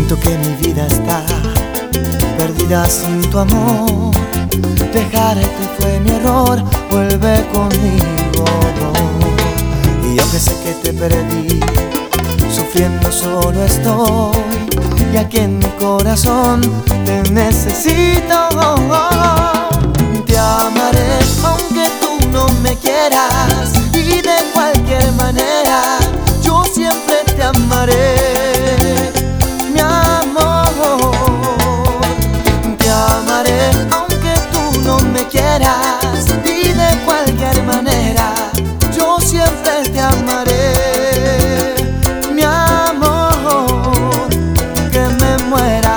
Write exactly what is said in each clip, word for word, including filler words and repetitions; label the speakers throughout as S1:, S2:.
S1: Siento que mi vida está perdida sin tu amor. Dejarte fue mi error, vuelve conmigo. Y aunque sé que te perdí, sufriendo solo estoy. Y aquí en mi corazón te necesito. Te amaré aunque tú no me quieras, y de cualquier manera yo siempre te amaré. Mi amor, te amaré aunque tú no me quieras, y de cualquier manera yo siempre te amaré. Mi amor, que me muera.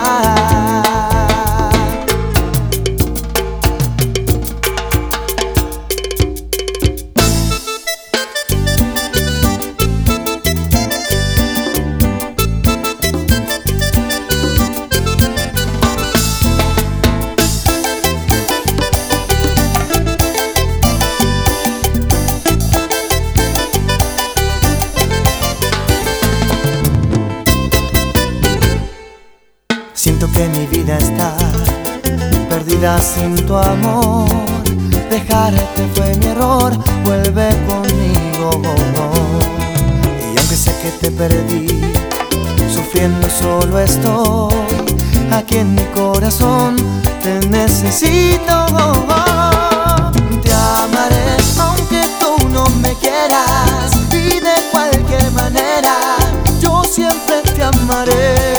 S1: Siento que mi vida está perdida sin tu amor. Dejarte fue mi error, vuelve conmigo. Y aunque sé que te perdí, sufriendo solo estoy. Aquí en mi corazón te necesito. Te amaré aunque tú no me quieras, y de cualquier manera yo siempre te amaré.